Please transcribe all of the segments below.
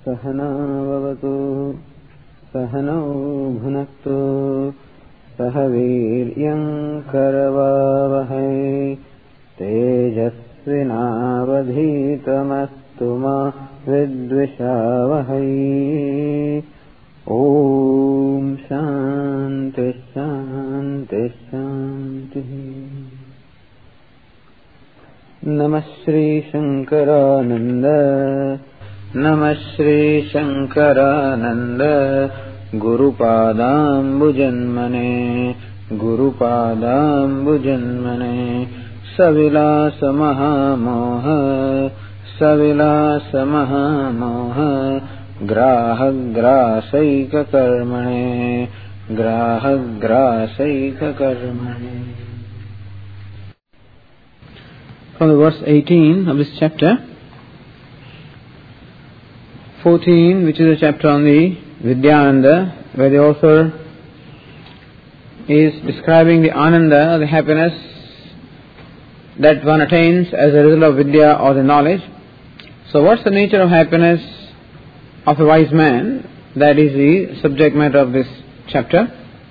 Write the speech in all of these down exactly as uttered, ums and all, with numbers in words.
सहना भवतु सहनौ भुनक्तु सह वीर्यं करवावहै तेजस्विनावधीतमस्तु मा विद्विषावहै। ओम शांति शांति शांति। नमः श्री शंकरानंद नमः Shri Shankaranand गुरुपादाम्बुजन्मने गुरुपादाम्बुजन्मने सविलास महामोह सविलास महामोह ग्राहग्रासैककर्मणे ग्राहग्रासैककर्मणे। From the verse eighteen of this chapter, fourteen, which is a chapter on the Vidyananda, where the author is describing the Ananda, the happiness that one attains as a result of Vidya or the knowledge. So what's the nature of happiness of a wise man? That is the subject matter of this chapter.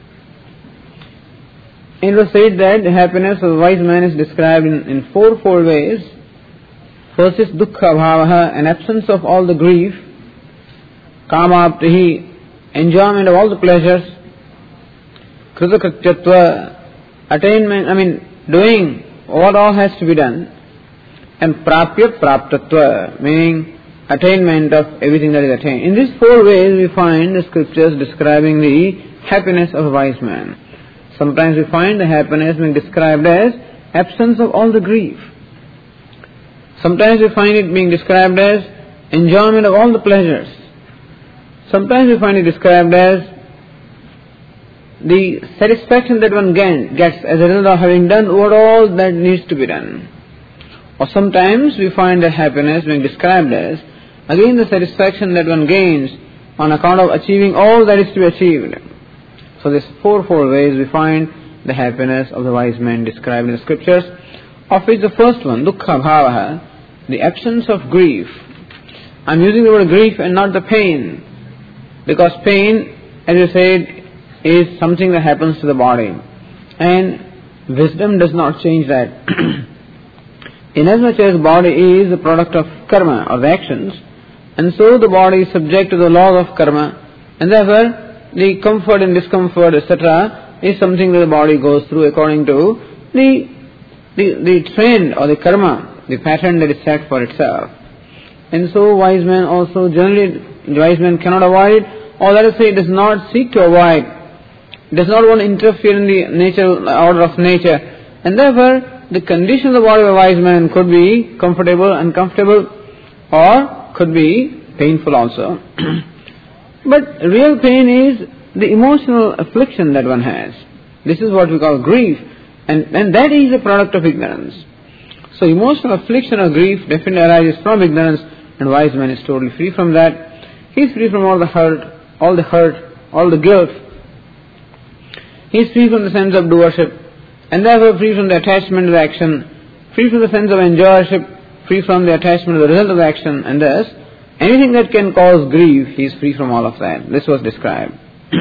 It was said that the happiness of a wise man is described in, in fourfold ways. First is dukkha bhavaha, an absence of all the grief. Kamaptihi, enjoyment of all the pleasures. Kritakrityatva, attainment, I mean doing what all has to be done. And prapya praptatva, meaning attainment of everything that is attained. In these four ways we find the scriptures describing the happiness of a wise man. Sometimes we find the happiness being described as absence of all the grief. Sometimes we find it being described as enjoyment of all the pleasures. Sometimes we find it described as the satisfaction that one gets as a result of having done what all that needs to be done. Or sometimes we find the happiness being described as again the satisfaction that one gains on account of achieving all that is to be achieved. So these fourfold ways we find the happiness of the wise man described in the scriptures, of which the first one, dukkha bhavaha, the absence of grief. I am using the word grief and not the pain, because pain, as you said, is something that happens to the body, and wisdom does not change that. Inasmuch as body is the product of karma or the actions, and so the body is subject to the laws of karma, and therefore the comfort and discomfort, et cetera, is something that the body goes through according to the, the the trend or the karma, the pattern that is set for itself. And so wise man also generally, the wise man cannot avoid, or let us say does not seek to avoid, does not want to interfere in the nature order of nature, and therefore the condition of the body of a wise man could be comfortable, uncomfortable, or could be painful also. But real pain is the emotional affliction that one has. This is what we call grief, and, and that is a product of ignorance. So emotional affliction or grief definitely arises from ignorance, and wise man is totally free from that. He is free from all the hurt, all the hurt, all the guilt. He is free from the sense of doership, and therefore free from the attachment to the action, free from the sense of enjoyership, free from the attachment to the result of the action, and thus anything that can cause grief, he is free from all of that. This was described.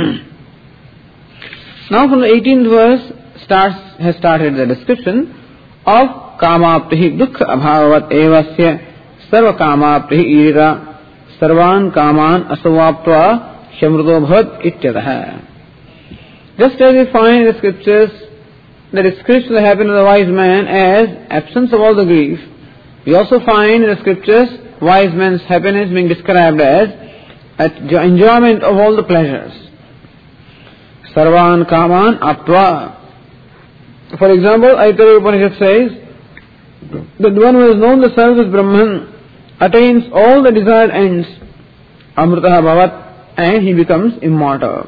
Now from the eighteenth verse starts, has started the description of kamaptihi dukkha abhavavat evasya sarva kamaptihi irira sarvan kaman asavaptva shamruto bhavat ityataha. Just as we find in the scriptures the description of the happiness of the wise man as absence of all the grief, we also find in the scriptures wise man's happiness being described as enjoyment of all the pleasures. Sarvan kaman aptva. For example, Aitara Upanishad says that one who has known the self as Brahman attains all the desired ends, amritaha bhavat, and he becomes immortal.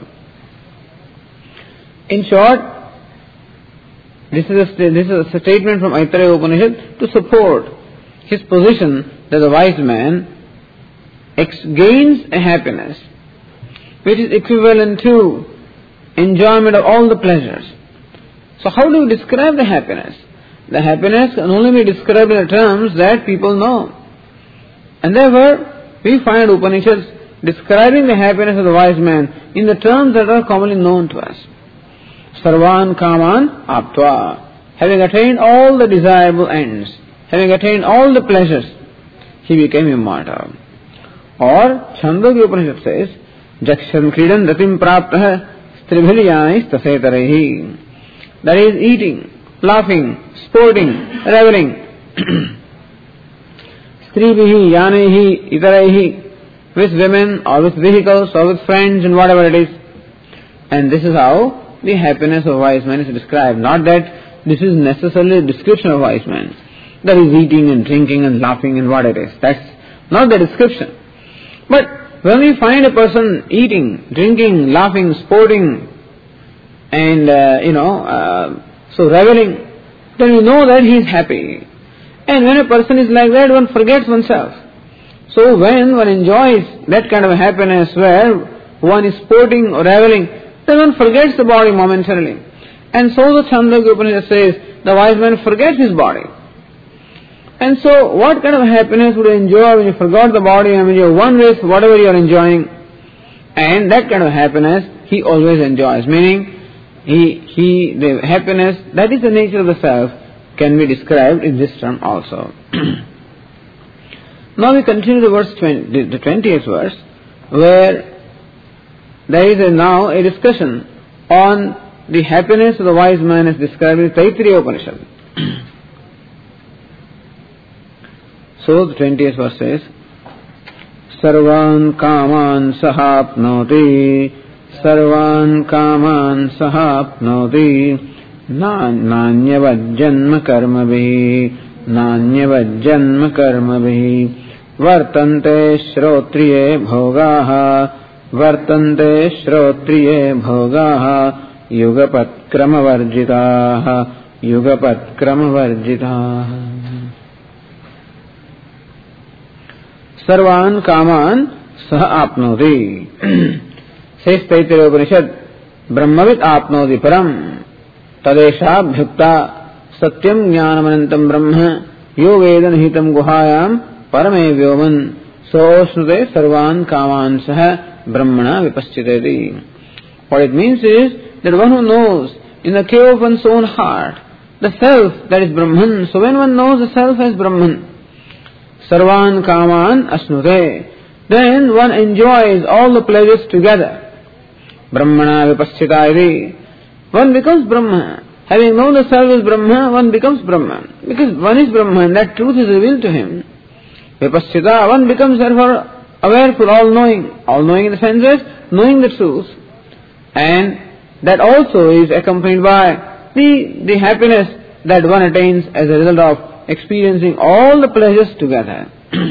In short, this is a, this is a statement from Aitara Upanishad to support his position that the wise man ex- gains a happiness which is equivalent to enjoyment of all the pleasures. So how do we describe the happiness? The happiness can only be described in the terms that people know. And therefore, we find Upanishads describing the happiness of the wise man in the terms that are commonly known to us. Sarvan kaman aptva. Having attained all the desirable ends, having attained all the pleasures, he became immortal. Or Chandogya Upanishad says, Jakshan kridan ratim praptah stribhilyais tasetarahi. That is eating, laughing, sporting, reveling. Stribihi, yanehi, itaraihi, with women or with vehicles or with friends and whatever it is. And this is how the happiness of a wise man is described. Not that this is necessarily a description of a wise man. That is eating and drinking and laughing and what it is. That's not the description. But when we find a person eating, drinking, laughing, sporting, and, uh, you know, uh, so reveling, then we know that he is happy. And when a person is like that, one forgets oneself. So when one enjoys that kind of a happiness where one is sporting or reveling, then one forgets the body momentarily. And so the Chandogya Upanishad says, the wise man forgets his body. And so what kind of happiness would you enjoy when you forgot the body and when you are one with whatever you are enjoying? And that kind of happiness he always enjoys. Meaning, he, he, the happiness, that is the nature of the self, can be described in this term also. Now we continue the verse twenty, the twentieth verse, where there is a, now a discussion on the happiness of the wise man as described in Taittiriya Upanishad. So the twentieth verse says, Sarvan kaman sahapnoti, Sarvan kaman sahapnoti, Nanyavad janma karma bhi, Nanyavad janma karma bhi, Vartante shrotriye bhogaha, Vartante shrotriye bhogaha, Yugapat krama varjitaha, Yugapat krama varjitaha. Sarvan kaman sah apnoti. Says Taittiriya Upanishad, Brahmavit apnoti param. Tadesha bhyukta satyam jnanamanantam brahma yo vedan hitam guhayam parame vyoman sosnute sarvan kaman sah brahmana vipaschiteti. What it means is that one who knows in the cave of one's own heart the self that is Brahman. So when one knows the self as Brahman, Sarvan kaman asnute, then one enjoys all the pleasures together. Brahmana vipaschitayati. One becomes Brahma. Having known the self as Brahma, one becomes Brahman. Because one is Brahman, that truth is revealed to him. Vipaschita, one becomes therefore awareful, all-knowing. All-knowing in the sense of knowing the truth. And that also is accompanied by the, the happiness that one attains as a result of experiencing all the pleasures together.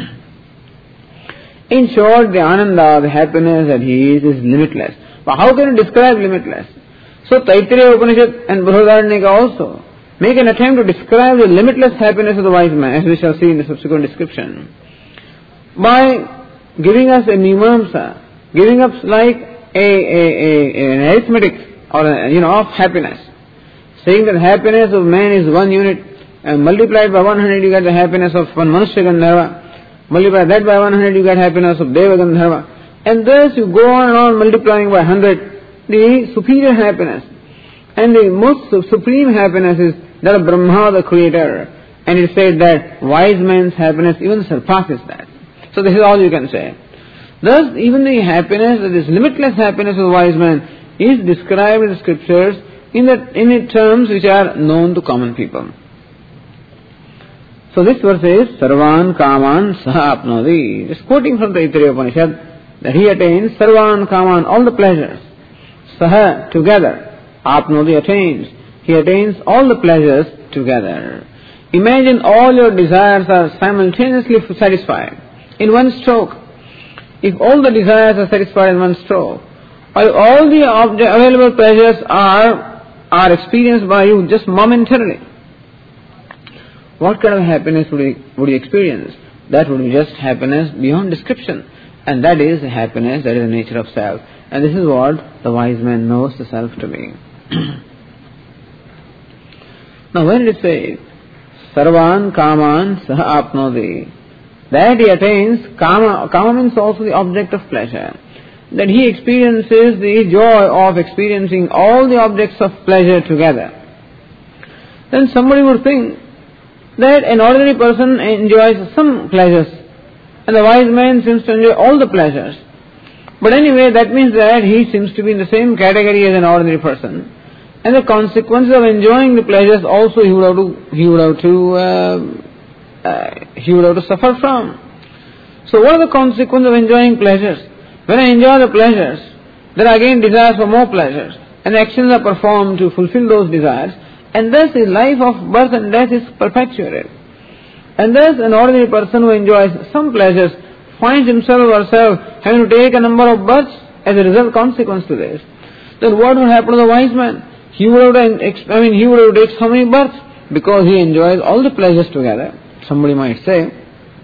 In short, the ananda, the happiness that he is, is limitless. But how can you describe limitless? So Taittiriya Upanishad and Brihadaranyaka also make an attempt to describe the limitless happiness of the wise man, as we shall see in the subsequent description, by giving us a mimamsa, giving us like a, a, a, an arithmetic or a, you know of happiness, saying that happiness of man is one unit, and multiplied by one hundred you get the happiness of one Manushya Gandharva, multiply that by one hundred you get happiness of Deva Gandharva, and thus you go on and on multiplying by one hundred the superior happiness. And the most supreme happiness is that of Brahma, the creator. And it said that wise man's happiness even surpasses that. So this is all you can say. Thus, even the happiness, this limitless happiness of the wise man is described in the scriptures in the, in the terms which are known to common people. So this verse is, Sarvan kaman saha apnoti. Just quoting from the Taittiriya Upanishad, that he attains Sarvan kaman, all the pleasures. Saha, together. Apnoti, attains. He attains all the pleasures together. Imagine all your desires are simultaneously satisfied in one stroke. If all the desires are satisfied in one stroke, or all the object, available pleasures are, are experienced by you just momentarily, what kind of happiness would you, would you experience? That would be just happiness beyond description. And that is the happiness that is the nature of self. And this is what the wise man knows the self to be. Now when it says, Sarvan kaman saha apnoti, that he attains kama. Kama means also the object of pleasure. That he experiences the joy of experiencing all the objects of pleasure together. Then somebody would think that an ordinary person enjoys some pleasures and the wise man seems to enjoy all the pleasures. But anyway, that means that he seems to be in the same category as an ordinary person. And the consequences of enjoying the pleasures also he would have to, he would have to, uh, uh, he would have to suffer from. So what are the consequences of enjoying pleasures? When I enjoy the pleasures, there are again desires for more pleasures, and actions are performed to fulfill those desires, and thus the life of birth and death is perpetuated. And thus an ordinary person who enjoys some pleasures finds himself or herself having to take a number of births as a result consequence to this. Then what would happen to the wise man? He would have to, I mean, he would have to take so many births because he enjoys all the pleasures together. Somebody might say.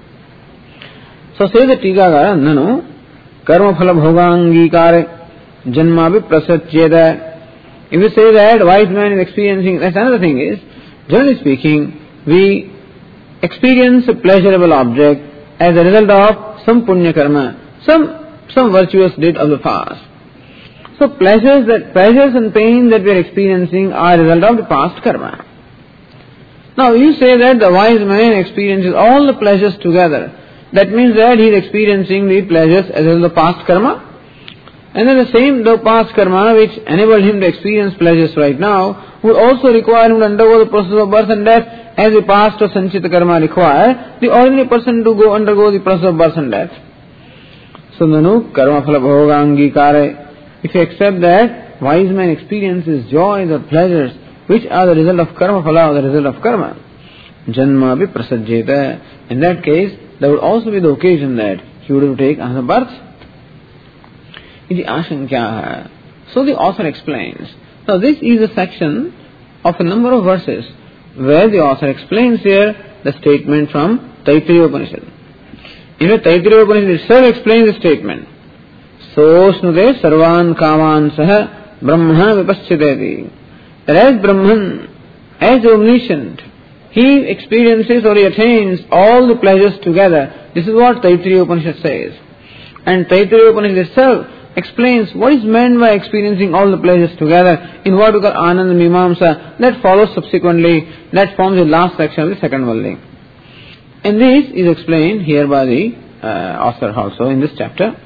So say the Tikakara, Nanu, karma phala bhogangikare janma viprasatyeda. If you say that wise man is experiencing, that's another thing is, generally speaking, we experience a pleasurable object as a result of some punya karma, some some virtuous deed of the past. So pleasures that pleasures and pain that we are experiencing are a result of the past karma. Now you say that the wise man experiences all the pleasures together. That means that he is experiencing the pleasures as a result of the past karma. And then the same, the past karma which enabled him to experience pleasures right now would also require him to undergo the process of birth and death as the past or sanchita karma require the ordinary person to go undergo the process of birth and death. So nanu karma phala bhogangikare. If you accept that wise man experiences joys or pleasures which are the result of karma phala or the result of karma, janma viprasajyeta. In that case, there would also be the occasion that he would have to take another birth. Iti ashankya. So the author explains. Now this is a section of a number of verses where the author explains here the statement from Taittiriya Upanishad. In the Taittiriya Upanishad itself explains the statement. Sosnude sarvan kaman saha brahma vipaschiteti. That as Brahman, as the omniscient, he experiences or he attains all the pleasures together. This is what Taittiriya Upanishad says. And Taittiriya Upanishad itself explains what is meant by experiencing all the pleasures together in what we call Ananda Mimamsa. That follows subsequently, that forms the last section of the second volume. And this is explained here by the uh, author also in this chapter.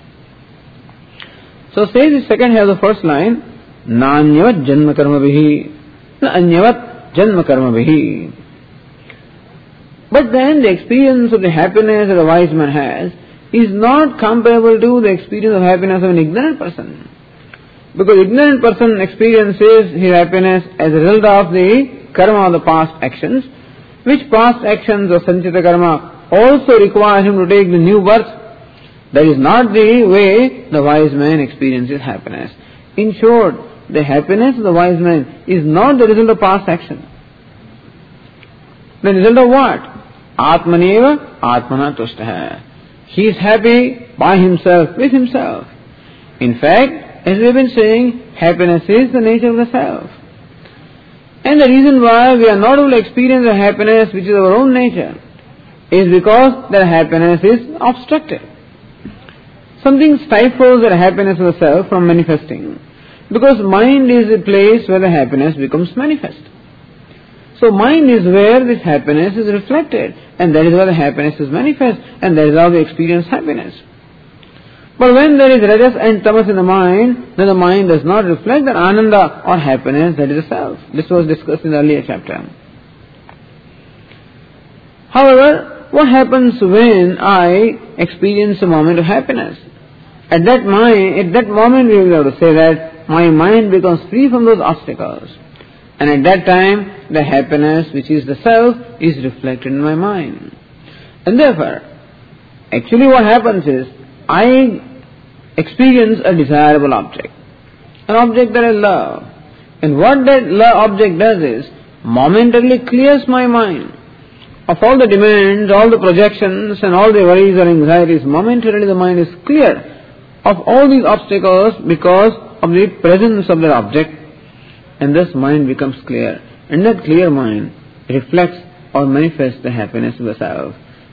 So says the second half of the first line, Nanyavat janma karma bihi, Nanyavat janma karma bihi. But then the experience of the happiness that a wise man has is not comparable to the experience of happiness of an ignorant person. Because ignorant person experiences his happiness as a result of the karma of the past actions, which past actions of sanchita karma also require him to take the new birth. That is not the way the wise man experiences happiness. In short, the happiness of the wise man is not the result of past action. The result of what? Atmaneva atmana tushtaha. He is happy by himself, with himself. In fact, as we have been saying, happiness is the nature of the self. And the reason why we are not able to experience the happiness which is our own nature is because that happiness is obstructed. Something stifles the happiness of the self from manifesting. Because mind is the place where the happiness becomes manifest. So mind is where this happiness is reflected, and that is where the happiness is manifest, and that is how we experience happiness. But when there is rajas and tamas in the mind, then the mind does not reflect that ananda or happiness that is the self. This was discussed in the earlier chapter. However, what happens when I experience a moment of happiness? At that mind, at that moment we will be able to say that my mind becomes free from those obstacles. And at that time, the happiness which is the self is reflected in my mind. And therefore, actually what happens is, I experience a desirable object. An object that I love. And what that love object does is, momentarily clears my mind of all the demands, all the projections and all the worries or anxieties. Momentarily the mind is clear of all these obstacles because of the presence of that object. And thus mind becomes clear. And that clear mind reflects or manifests the happiness of the self.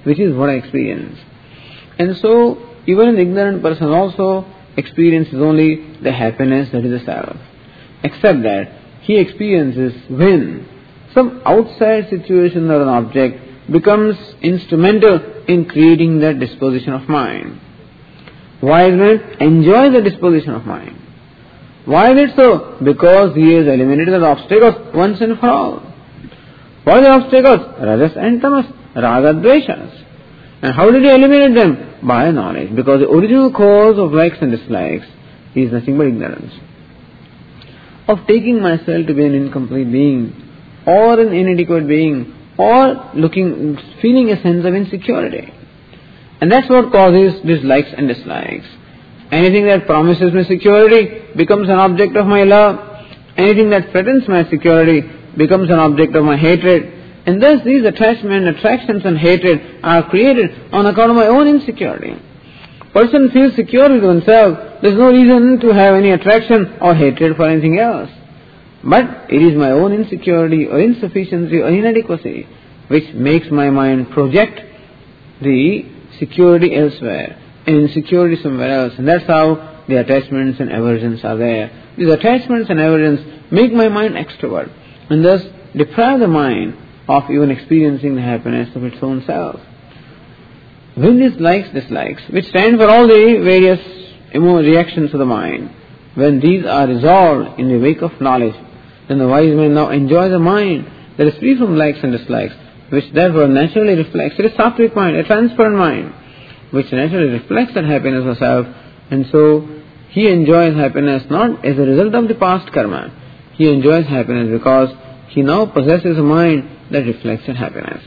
which is what I experience. And so, even an ignorant person also experiences only the happiness that is the self. Except that he experiences when some outside situation or an object becomes instrumental in creating that disposition of mind. Wise man enjoys the disposition of mind. Why is it so? Because he has eliminated the obstacles once and for all. What are the obstacles? Rajas and tamas, raga dveshas. And how did he eliminate them? By knowledge. Because the original cause of likes and dislikes is nothing but ignorance. Of taking myself to be an incomplete being, or an inadequate being, or looking, feeling a sense of insecurity. And that's what causes dislikes and dislikes. Anything that promises me security becomes an object of my love. Anything that threatens my security becomes an object of my hatred. And thus these attachments, attractions and hatred are created on account of my own insecurity. Person feels secure with oneself. There is no reason to have any attraction or hatred for anything else. But it is my own insecurity or insufficiency or inadequacy which makes my mind project the security elsewhere and insecurity somewhere else. And that's how the attachments and aversions are there. These attachments and aversions make my mind extrovert and thus deprive the mind of even experiencing the happiness of its own self. When these likes, dislikes, which stand for all the various emo- reactions of the mind, when these are resolved in the wake of knowledge, then the wise man now enjoys a mind that is free from likes and dislikes, which therefore naturally reflects, it is sattvic mind, a transparent mind, which naturally reflects that happiness of self, and so he enjoys happiness not as a result of the past karma. He enjoys happiness because he now possesses a mind that reflects that happiness.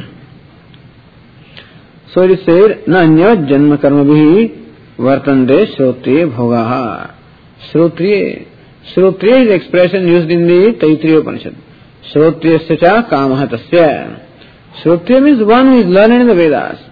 So it is said, na anya janma karma bhi vartante shrotriye bhogaha. Shrotriye. Shrotriye is the expression used in the Taittiriya Upanishad. Shrotriya cha kamaha tasya. Shrotriya means one who is learned in the Vedas.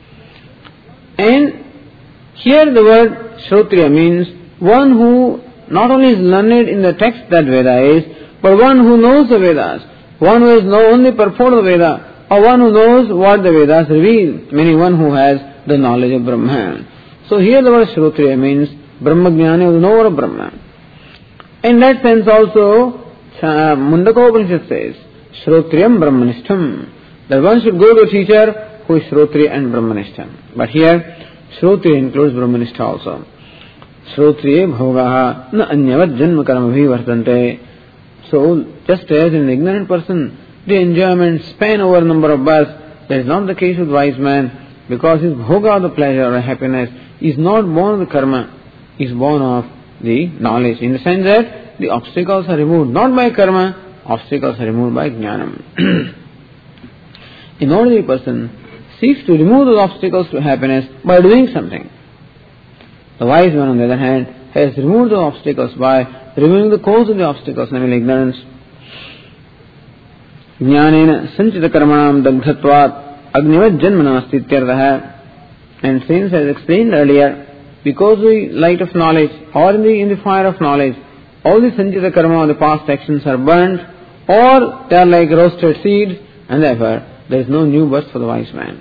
And here the word Shrotriya means one who not only is learned in the text that Veda is, but one who knows the Vedas, one who has known the purport of the Veda, or one who knows what the Vedas reveal, meaning one who has the knowledge of Brahman. So here the word Shrotriya means Brahmajnani, the knower of Brahman. In that sense also, Mundaka Upanishad says, Shrotriyam Brahmanishtam, that one should go to a teacher who is Shrotriya and Brahmanishtam. But here, Shrotriya includes Brahmanishta also. Shrotriye bhogaha na anyavad janma karma bhi vartante. So, just as an ignorant person, the enjoyment span over a number of births, that is not the case with wise man, because his bhoga, the pleasure or happiness, is not born of the karma, is born of the knowledge, in the sense that the obstacles are removed not by karma, obstacles are removed by jnanam. An ordinary person seeks to remove those obstacles to happiness by doing something. The wise man, on the other hand, has removed the obstacles by removing the cause of the obstacles, namely ignorance. Jnanena sanchita karmanam dagdhatvat agnivat janmanasti ityartha. And since, as explained earlier, because the light of knowledge or in the, in the fire of knowledge, all the sanchita karma of the past actions are burnt, or they are like roasted seeds, and therefore there is no new birth for the wise man.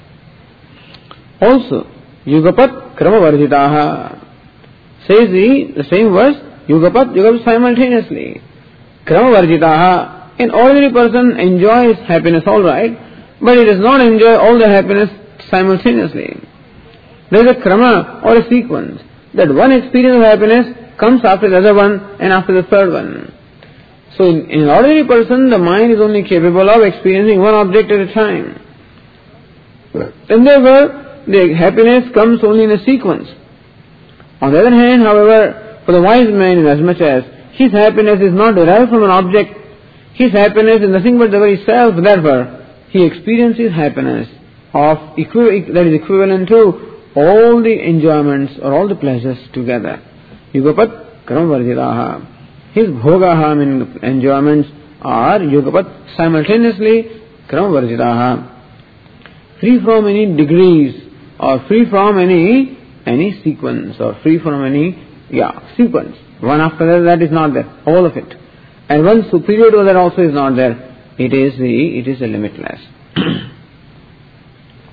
Also, yugapat kramavarjitaha says the, the same verse, yugapat, yugapat simultaneously. Kramavarjitaha, an ordinary person enjoys happiness all right, but he does not enjoy all the happiness simultaneously. There is a krama or a sequence that one experience of happiness comes after the other one and after the third one. So in, in an ordinary person, the mind is only capable of experiencing one object at a time. And therefore, the happiness comes only in a sequence. On the other hand, however, for the wise man, in as much as his happiness is not derived from an object, his happiness is nothing but the very self, therefore, he experiences happiness of equi- that is equivalent to all the enjoyments or all the pleasures together. Yugapat kramavarjitaha. His bhogaha, meaning enjoyments, are yugapat simultaneously kramavarjitaha. Free from any degrees or free from any any sequence or free from any yeah sequence. One after the other, that is not there. All of it. And one superior to that also is not there. It is the it is the limitless.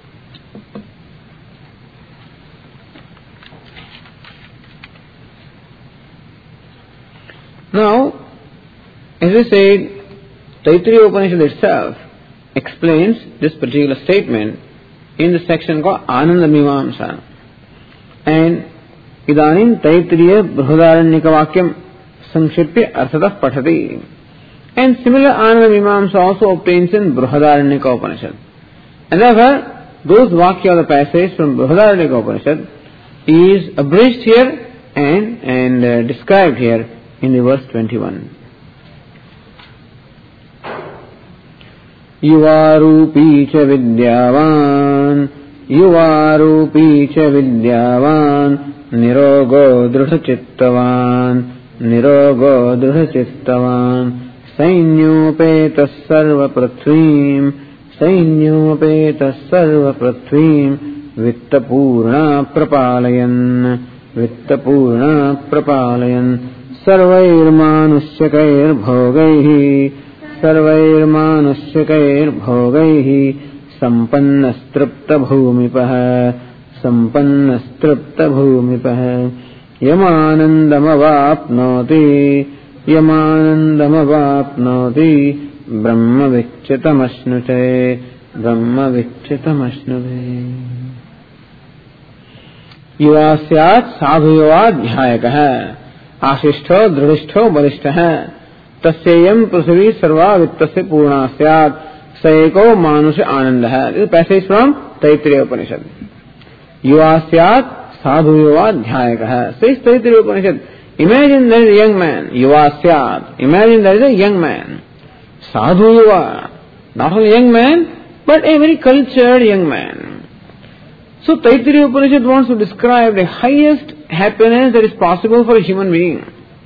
Now, as I said, Taittiriya Upanishad itself explains this particular statement in the section called Ananda Mimamsa. And Idanim Taittiriya Brihadaranyaka Vakyam Sankshipya Arthatah Pathati. And similar Ananda Mimamsa also obtains in Brihadaranyaka Upanishad. And therefore, those Vakya of the passage from Brihadaranyaka Upanishad is abridged here and, and uh, described here in the verse twenty-one. Yuvarupi cha vidyavan, yuvarupi cha vidyavan, nirogo drudhachittavan, nirogo drudhachittavan, sainyopetas sarva prithvim, sainyopetas sarva prithvim, vittapurna prapalayan, vittapurna prapalayan, sarvairmanusyakair bhogaihi, सर्वैर्मानुष्यकैर् भोगैः सम्पन्नस्तृप्तभूमिपः सम्पन्नस्तृप्तभूमिपः यमानन्दमवाप्नोति यमानन्दमवाप्नोति ब्रह्मविच्युतमश्नुते ब्रह्मविच्युतमश्नुते युवा स्यात् साधुयुवा ध्यायकः आशिष्ठो दृढिष्ठो बलिष्ठः तस्येयम पृथ्वी सर्वा वित्तस्य पूर्णा स्यात् स एको मानुष आनंदः. This is passage from Taittiriya Upanishad. Yuva स्यात् साधु युवा ध्यायकः. Says Taittiriya Upanishad. Imagine there is a young man. Yuva स्यात्. Imagine there is a young man. Sadhu yuva. Not only young man, but a very cultured young man. So Taittiriya Upanishad wants to describe the highest happiness that is possible for a human being.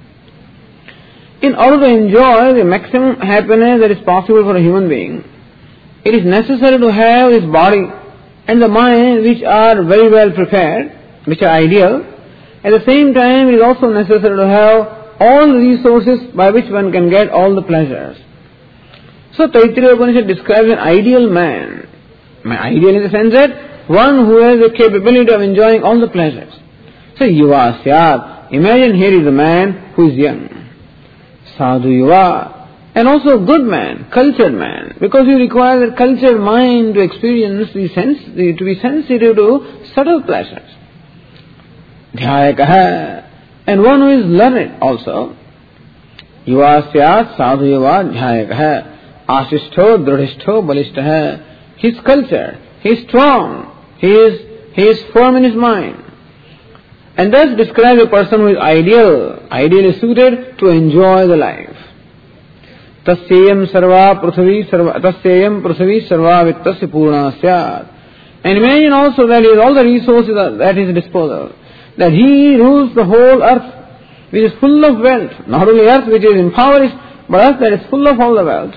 In order to enjoy the maximum happiness that is possible for a human being, it is necessary to have his body and the mind which are very well prepared, which are ideal. At the same time, it is also necessary to have all the resources by which one can get all the pleasures. So Taittiriya Upanishad describes an ideal man. Ideal in the sense that one who has the capability of enjoying all the pleasures. So yuva syat. Imagine here is a man who is young. Sadhu yuva, and also a good man, cultured man, because you require a cultured mind to experience the sense, the, to be sensitive to subtle pleasures. Dhyayakaha, and one who is learned also. Yuva syat sadhu yuva dhyayakaha, asishtho dridhishtho balishtaha. He is cultured, he is strong, he is, he is firm in his mind. And thus describes a person who is ideal, ideally suited to enjoy the life. Tasyayam sarva prithvi sarva, tasyayam prithvi sarva vittasya purna syat. And imagine also that he has all the resources at his disposal. That he rules the whole earth, which is full of wealth. Not only earth which is impoverished, but earth that is full of all the wealth.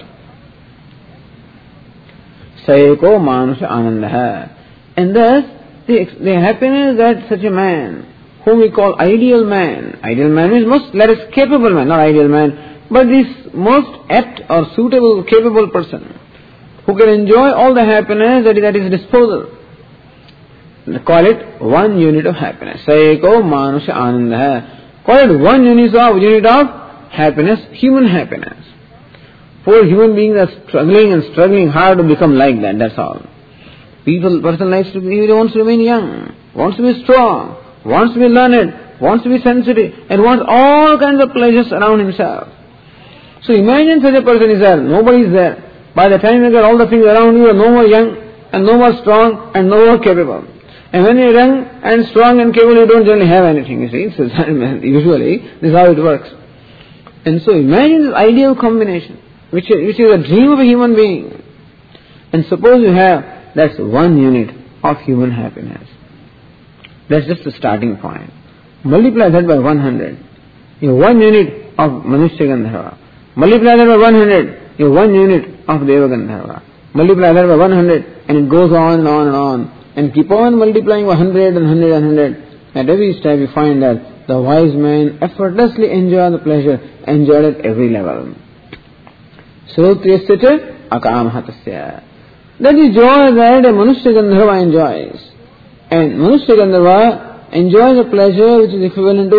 Sayeko manusha anandaha. And thus the, the happiness that such a man, whom we call ideal man. Ideal man means most, let us capable man, not ideal man, but this most apt or suitable, capable person, who can enjoy all the happiness that is at his disposal. They call it one unit of happiness. Sayeko manusha anandaha. Call it one unit of, unit of happiness, human happiness. Poor human beings are struggling and struggling hard to become like that, that's all. People, person likes to be, he wants to remain young, wants to be strong, wants to be learned, wants to be sensitive, and wants all kinds of pleasures around himself. So imagine such a person is there, nobody is there. By the time you get all the things around you, you are no more young, and no more strong, and no more capable. And when you are young and strong and capable, you don't generally have anything, you see. So usually, this is how it works. And so imagine this ideal combination, which is, which is a dream of a human being. And suppose you have, that's one unit of human happiness. That's just the starting point. Multiply that by one hundred. You have one unit of Manushya Gandharva. Multiply that by one hundred. You have one unit of Deva Gandharva. Multiply that by one hundred, and it goes on and on and on. And keep on multiplying by one hundred and one hundred and one hundred. At every step you find that the wise man effortlessly enjoyed the pleasure, enjoyed at every level. Srotriyasya akamahatasya. That is joy that a Manushya Gandharva enjoys. And Manushya Gandharva enjoys a pleasure which is equivalent to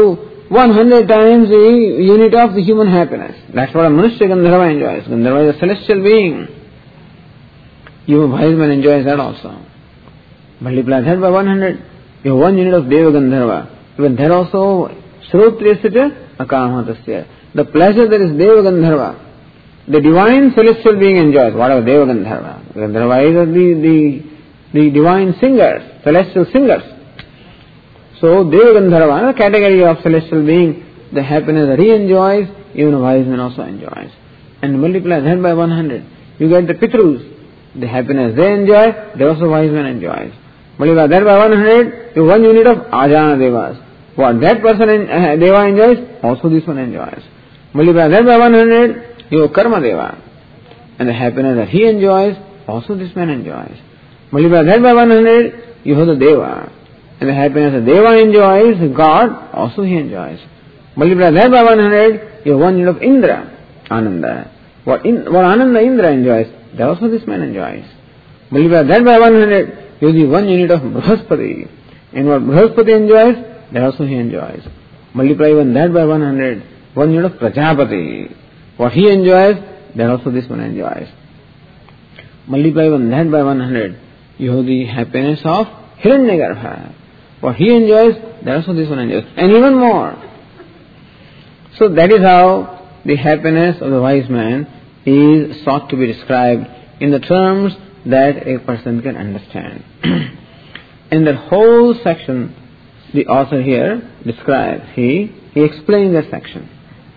one hundred times the unit of the human happiness. That's what a Manushya Gandharva enjoys. Gandharva is a celestial being. You a wise man enjoys that also. Multiply that by one hundred. You have one unit of Deva Gandharva. Even there also, Shrotriyasya Akamatasya. The pleasure that is Deva Gandharva, the divine celestial being enjoys, whatever Deva Gandharva. Gandharva is the, the, the divine singers, celestial singers. So Deva Gandharva, the category of celestial being, the happiness that he enjoys, even a wise man also enjoys. And multiply that by one hundred. You get the Pitrus, the happiness they enjoy, they also wise man enjoys. Multiply that by one hundred, you one unit of Ajana Devas. What that person in, uh, Deva enjoys, also this one enjoys. Multiply that by one hundred, you have Karma Deva. And the happiness that he enjoys, also this man enjoys. Multiply that by one hundred, you have the Deva. And the happiness that Deva enjoys, God, also he enjoys. Multiply that by one hundred, you have one unit of Indra, Ananda. What, in, what Ananda Indra enjoys, that also this man enjoys. Multiply that by one hundred, you have the one unit of Brahaspati. And what Brahaspati enjoys, that also he enjoys. Multiply even that by one hundred, one unit of Prajapati. What he enjoys, that also this one enjoys. Multiply even that by one hundred, you have the happiness of Hiranyagarbha. What he enjoys, that also this one enjoys. And even more. So that is how the happiness of the wise man is sought to be described in the terms that a person can understand. In that whole section, the author here describes, he, he explains that section.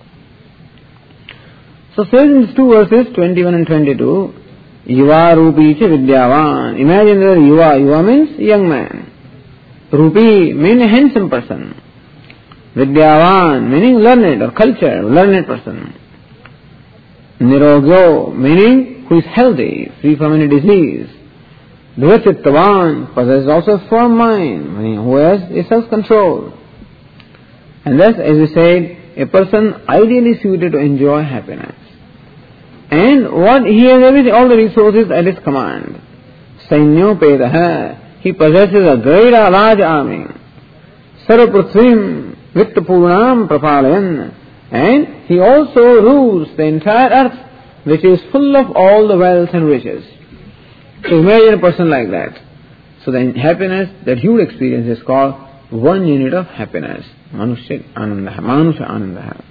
So says in these two verses, twenty-one and twenty-two, Yuva Rupi Cha Vidyavan. Imagine that Yuva, Yuva means young man. Rupi means a handsome person. Vidyavan meaning learned or cultured, learned person. Nirogyo meaning who is healthy, free from any disease. Dhvachittavan possesses also a firm mind, meaning who has a self-control. And thus, as we said, a person ideally suited to enjoy happiness. And what he has everything, all the resources at his command. Sainyo Pedaha, he possesses a great large army. Sarvaprithvim Vittapurnam Prapalayan, and he also rules the entire earth, which is full of all the wealth and riches. So imagine a person like that. So the happiness that he would experience is called one unit of happiness. Manushya Ananda. Manusha Ananda.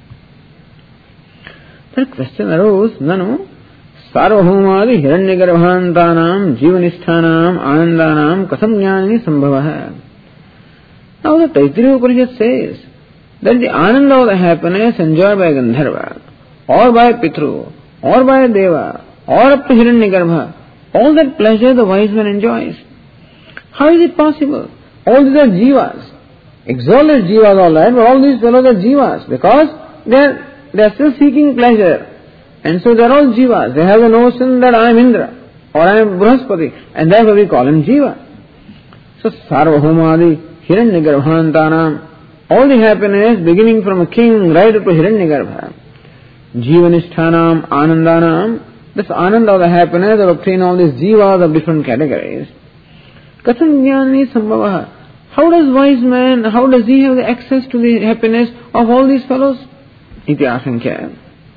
The question arose, Nanu, Sarvabhaumadi Hiranyagarbhantanam Jivanisthanam Anandanam Kasam Jnani Sambhavaha. Now the Taittiriya Upanishad says that the Ananda of the happiness enjoyed by Gandharva, or by Pitru, or by Deva, or up to Hiranyagarbha, all that pleasure the wise man enjoys. How is it possible? All these are jivas. Exalted jivas all right, but all these fellows are jivas because they are they are still seeking pleasure. And so they are all jivas. They have the notion that I am Indra or I am Brahaspati, and therefore we call him jiva. So Sarvabhaumadi Hiranyagarbhantanam, all the happiness beginning from a king right up to Hiranyagarbha. Jivanisthanam Anandanam, this ananda of the happiness that obtain all these jivas of different categories. Kasam jnani sambhavaha. How does wise man, how does he have the access to the happiness of all these fellows? Iti asankya.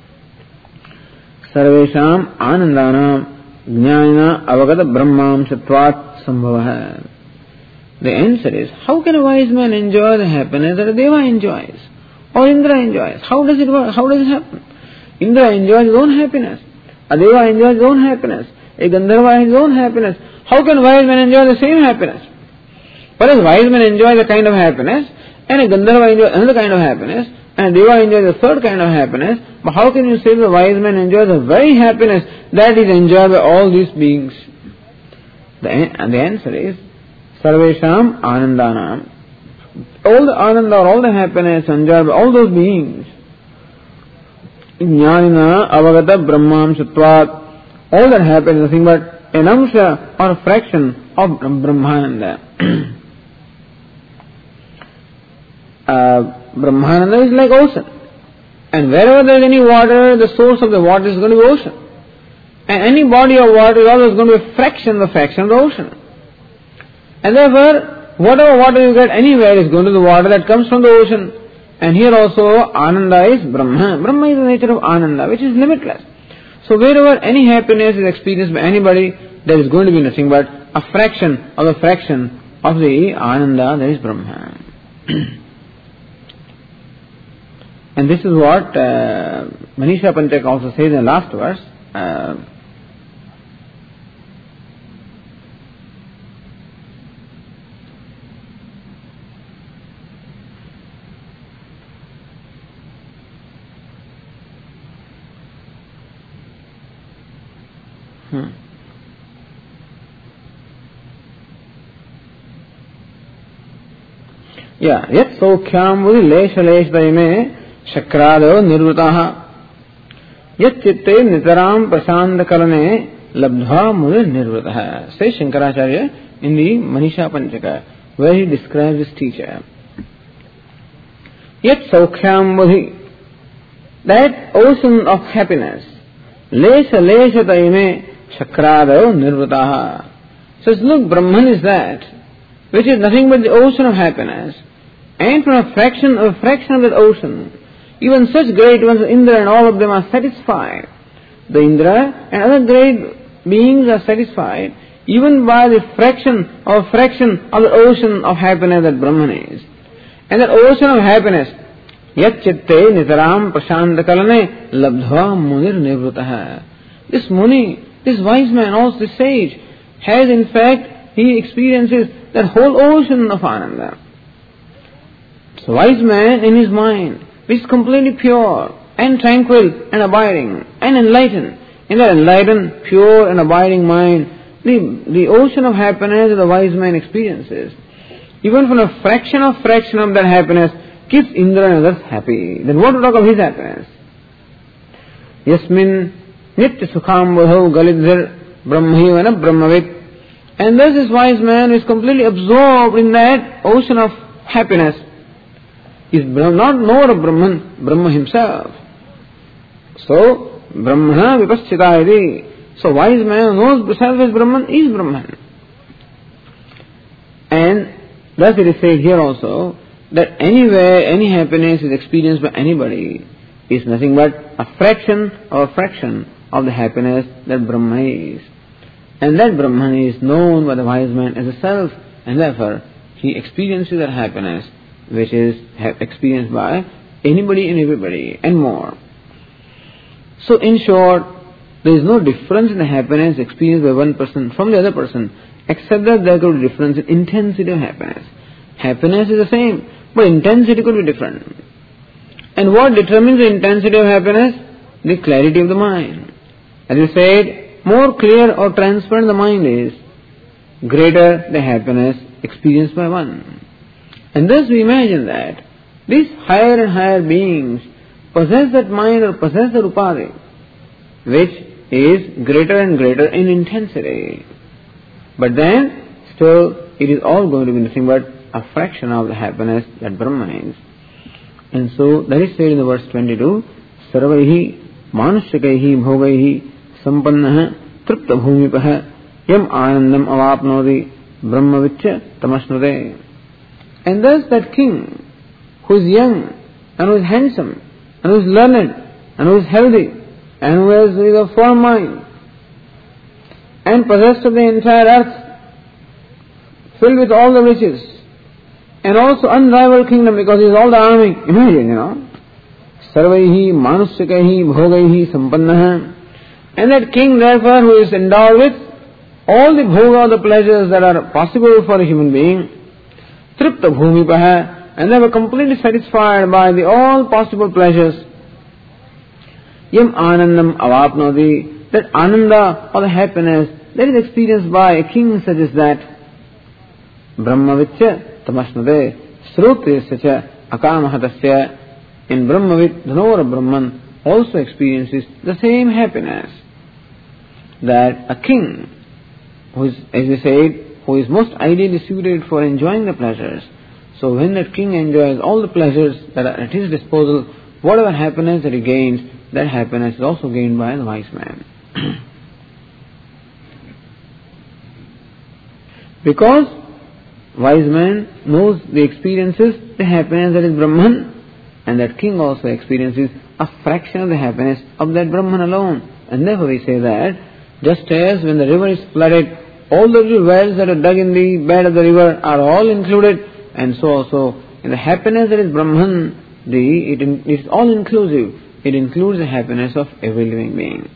Sarvesham anandanam jnana avagata brahmam satvat sambhavaha. The answer is, how can a wise man enjoy the happiness that a Deva enjoys? Or Indra enjoys? How does it work? How does it happen? Indra enjoys his own happiness. A Deva enjoys his own happiness. A Gandharva has his own happiness. How can wise man enjoy the same happiness? Whereas wise man enjoys a kind of happiness, and a Gandharva enjoys another kind of happiness, and a Deva enjoys a third kind of happiness, but how can you say the wise man enjoys the very happiness that is enjoyed by all these beings? The, and the answer is, Sarvesham Anandanam. All the Ananda, all the happiness enjoyed by all those beings. Jnanina Avagata Brahmam Satvat. All that happens is nothing but an amsha or a fraction of Brahmananda. uh, Brahmananda is like ocean. And wherever there is any water, the source of the water is going to be ocean. And any body of water is always going to be a fraction of the fraction of the ocean. And therefore, whatever water you get anywhere is going to the water that comes from the ocean. And here also Ananda is Brahma. Brahma is the nature of Ananda, which is limitless. So wherever any happiness is experienced by anybody, there is going to be nothing but a fraction of a fraction of the Ananda, that is Brahma. And this is what uh, Manisha Panchaka also says in the last verse. Uh, hmm. Yeah, yet Saukhyam Vudi Lesha Lesh Daime Shakrado Nirvutaha Yat Chitte Nitaram Prasanda Kalane Labdha Mudhi Nirvutaha. Says Shankaracharya in the Manisha Panchaka, where he describes his teacher. Yet Saukhyam Vudi, that ocean of happiness, Lesha Lesha Daime Shakrado Nirvutaha. Says, look, Brahman is that which is nothing but the ocean of happiness, and from a fraction of a fraction of that ocean, even such great ones, Indra and all of them are satisfied. The Indra and other great beings are satisfied even by the fraction of a fraction of the ocean of happiness that Brahman is. And that ocean of happiness, yat chitte nitaram prashanta kalane labdhva munir nivrutaha. This Muni, this wise man, also this sage, has in fact, he experiences that whole ocean of Ananda. So wise man in his mind, which is completely pure and tranquil and abiding and enlightened. In that enlightened, pure and abiding mind, the, the ocean of happiness that the wise man experiences, even from a fraction of fraction of that happiness, keeps Indra and others happy. Then what to talk of his happiness? Yasmin nitya sukham bodho galidhir brahmahivana brahmavit. And thus this wise man is completely absorbed in that ocean of happiness. He is not knower of Brahman, Brahma himself. So, Brahmana vipaschita iti. So wise man knows himself as Brahman is Brahman. And thus it is said here also, that anywhere any happiness is experienced by anybody is nothing but a fraction or a fraction of the happiness that Brahma is. And that Brahman is known by the wise man as a self, and therefore he experiences that happiness which is experienced by anybody and everybody and more. So in short, there is no difference in the happiness experienced by one person from the other person, except that there could be difference in intensity of happiness. Happiness is the same, but intensity could be different. And what determines the intensity of happiness? The clarity of the mind. As you said, more clear or transparent the mind is, greater the happiness experienced by one. And thus we imagine that these higher and higher beings possess that mind or possess the Upadi, which is greater and greater in intensity. But then, still, it is all going to be nothing but a fraction of the happiness that Brahman is. And so, that is said in the verse twenty-two, Sarvaihi manushakaihi bhogaihi Sampannah tripta bhumipah yam anandam avapnodi brahmaviccha tamasnude. And thus that king, who is young, and who is handsome, and who is learned, and who is healthy, and who has a firm mind, and possessed of the entire earth, filled with all the riches, and also unrivaled kingdom because he is all the army. Imagine, you know. Sarvaihi manusyakaihi bhogaihi sampannah. And that king, therefore, who is endowed with all the bhoga, the pleasures that are possible for a human being, tripta bhumipaha, and they were completely satisfied by the all possible pleasures. Yam anandam avapnodi, that ananda or the happiness that is experienced by a king such as that. Brahmaviccha tamasnade, srotriyasya cha akamahatasya. In Brahmavit, the knower of Brahman also experiences the same happiness that a king, who is, as we said, who is most ideally suited for enjoying the pleasures. So when that king enjoys all the pleasures that are at his disposal, whatever happiness that he gains, that happiness is also gained by the wise man. Because wise man knows the experiences, the happiness that is Brahman, And that king also experiences a fraction of the happiness of that Brahman alone. And therefore we say that, just as when the river is flooded, all the little wells that are dug in the bed of the river are all included, and so also in the happiness that is Brahman, the, it, it is all inclusive. It includes the happiness of every living being.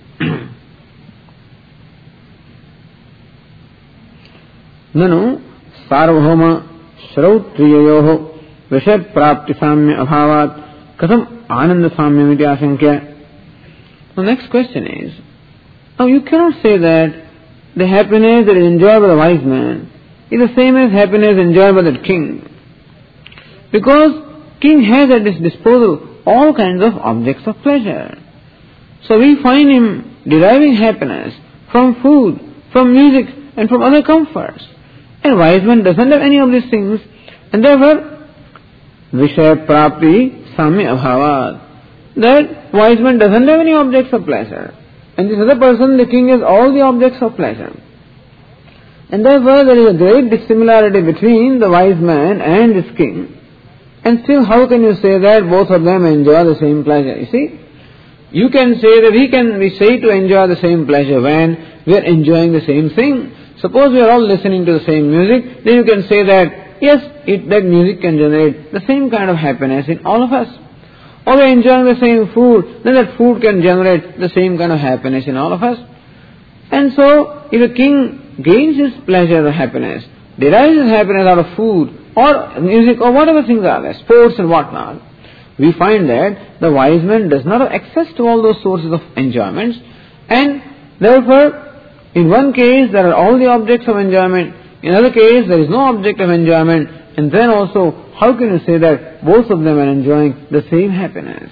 Nanu sarvabhauma shrautriyayoho vishay prapti samya abhavat katham ananda samyam iti asankya. The next question is, now you cannot say that the happiness that is enjoyed by the wise man is the same as happiness enjoyed by the king. Because king has at his disposal all kinds of objects of pleasure. So we find him deriving happiness from food, from music, and from other comforts. And wise man doesn't have any of these things, and therefore Vishaya Prapti Samya Abhavat. That wise man doesn't have any objects of pleasure. And this other person, the king, has all the objects of pleasure. And therefore there is a great dissimilarity between the wise man and this king. And still how can you say that both of them enjoy the same pleasure? You see, you can say that we can be said to enjoy the same pleasure when we are enjoying the same thing. Suppose we are all listening to the same music, then you can say that, yes, it, that music can generate the same kind of happiness in all of us. Or we are enjoying the same food, then that food can generate the same kind of happiness in all of us. And so, if a king gains his pleasure or happiness, derives his happiness out of food, or music, or whatever things are there, sports and whatnot, we find that the wise man does not have access to all those sources of enjoyments, and therefore, in one case there are all the objects of enjoyment, in another case there is no object of enjoyment, and then also, how can you say that both of them are enjoying the same happiness?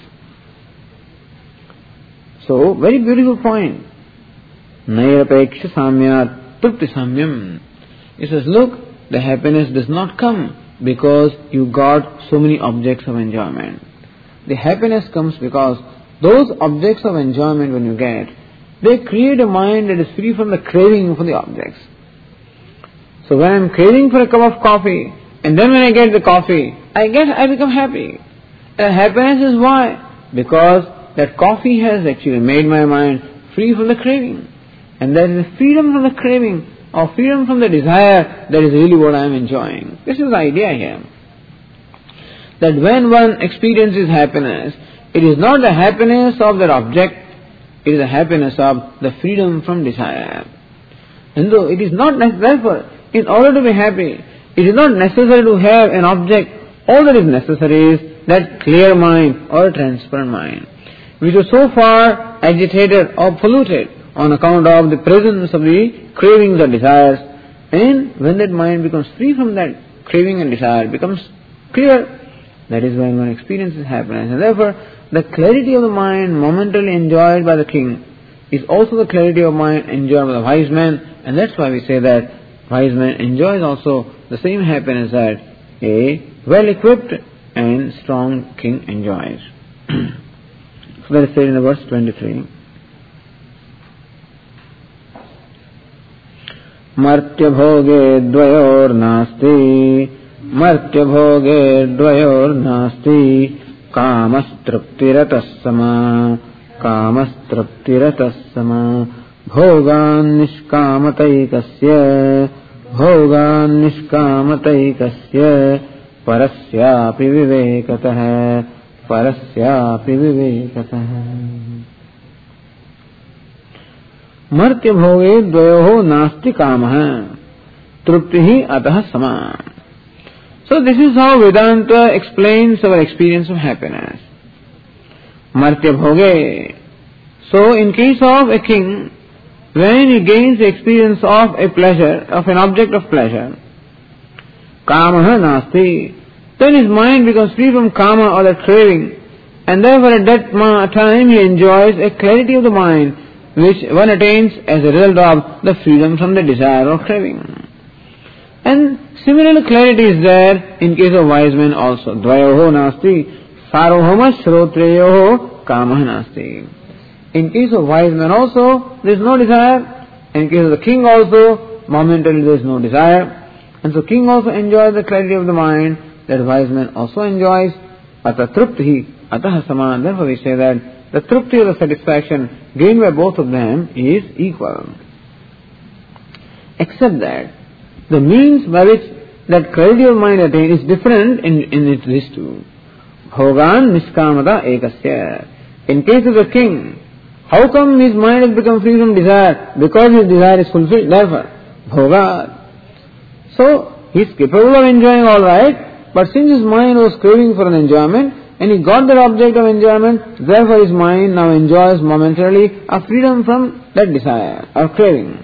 So, very beautiful point. Nairapeksha samyat trupti samyam. He says, look, the happiness does not come because you got so many objects of enjoyment. The happiness comes because those objects of enjoyment when you get, they create a mind that is free from the craving for the objects. So when I am craving for a cup of coffee, and then when I get the coffee, I get, I become happy. And happiness is why? Because that coffee has actually made my mind free from the craving. And that is the freedom from the craving, or freedom from the desire, that is really what I am enjoying. This is the idea here. That when one experiences happiness, it is not the happiness of that object, it is the happiness of the freedom from desire. And though it is not necessary, in order to be happy, it is not necessary to have an object. All that is necessary is that clear mind or transparent mind, which is so far agitated or polluted on account of the presence of the cravings or desires. And when that mind becomes free from that craving and desire, it becomes clear, that is when one experiences happiness. And therefore, the clarity of the mind momentarily enjoyed by the king is also the clarity of mind enjoyed by the wise man. And that's why we say that wise man enjoys also the same happiness that a well-equipped and strong king enjoys. So that is said in the verse twenty-three. Martya bhoge dvayor nasti, Martya bhoge dvayor nasti, Kamastraptiratas sama, Kamastraptiratas sama, Bhogan nishkamatai Bhogan nishkamatai Parasyapi vivekatah, Parasyapi vivekatah. Martya bhoge dvayoho nasti kamaha, truptihi atah sama. So this is how Vedanta explains our experience of happiness. Martya bhoge. So in case of a king, when he gains the experience of a pleasure, of an object of pleasure, kamaha nasti, then his mind becomes free from kama or that craving, and therefore at that time he enjoys a clarity of the mind which one attains as a result of the freedom from the desire or craving. And similar clarity is there in case of wise men also. Dvayoho nasti, sarvabhauma shrotreyoho kamaha nasti. In case of wise men also, there is no desire. In case of the king also, momentarily there is no desire. And so king also enjoys the clarity of the mind that wise man also enjoys. ata trupti ataha saman. Therefore we say that the trupti or the satisfaction gained by both of them is equal. Except that the means by which that clarity of mind attained is different in, in these two. Bhogan niskamata ekasya. In case of the king, how come his mind has become free from desire? Because his desire is fulfilled. Therefore, bhoga. So, he is capable of enjoying all right, but since his mind was craving for an enjoyment, and he got that object of enjoyment, therefore his mind now enjoys momentarily a freedom from that desire or craving.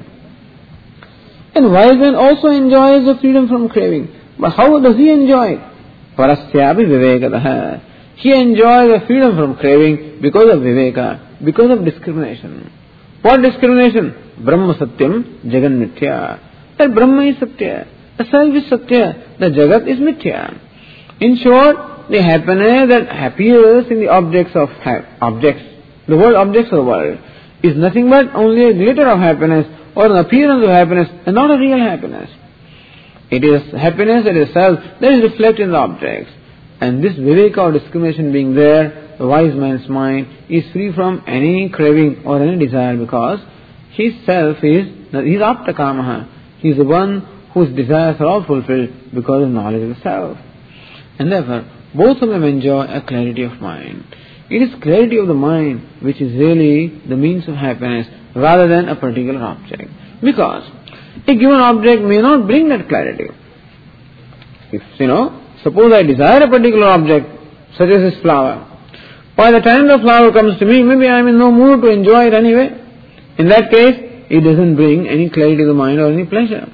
And wise man also enjoys the freedom from craving. But how does he enjoy it? Parasyapi vivekadaha. He enjoys the freedom from craving because of viveka, because of discrimination. What discrimination? Brahma satyam, jagan mithya. That Brahma is satya, the self is satya, the jagat is mithya. In short, the happiness that appears in the objects of ha- objects, the world objects of the world, is nothing but only a glitter of happiness or an appearance of happiness and not a real happiness. It is happiness that is self that is reflected in the objects. And this viveka or discrimination being there, the wise man's mind is free from any craving or any desire because his self is, he is aptakamaha. He is the one whose desires are all fulfilled because of knowledge of the self. And therefore, both of them enjoy a clarity of mind. It is clarity of the mind which is really the means of happiness rather than a particular object. Because a given object may not bring that clarity. If, you know, suppose I desire a particular object, such as this flower. By the time the flower comes to me, maybe I am in no mood to enjoy it anyway. In that case, it doesn't bring any clarity to the mind or any pleasure.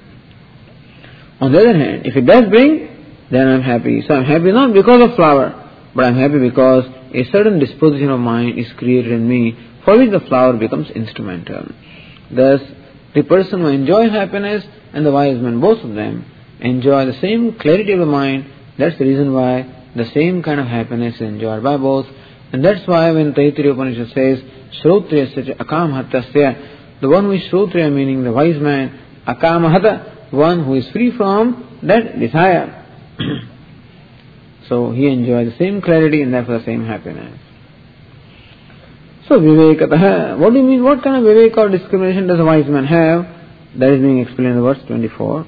On the other hand, if it does bring, then I am happy. So I am happy not because of flower, but I am happy because a certain disposition of mind is created in me for which the flower becomes instrumental. Thus, the person who enjoys happiness and the wise man, both of them, enjoy the same clarity of the mind. That's the reason why the same kind of happiness is enjoyed by both. And that's why when Taittiriya Upanishad says, Shrotriya akamahatasya, the one who is Shrotriya, meaning the wise man, akamahata, one who is free from that desire. So he enjoys the same clarity and therefore the same happiness. So vivekataha, what do you mean? What kind of viveka or discrimination does a wise man have? That is being explained in verse twenty-four.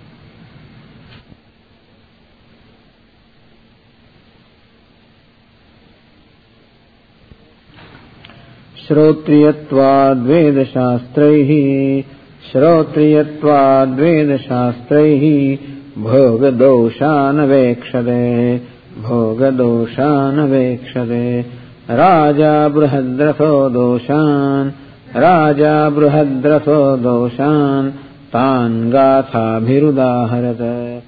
Shrotriyatvad Vedasastraihi Shrotriyatvad Vedasastraihi Bhogadoshanavekshade Bhogadoshanavekshade Raja Bruhadraso Doshan Raja Bruhadraso Doshan Tan Gatha Bhirudaharata.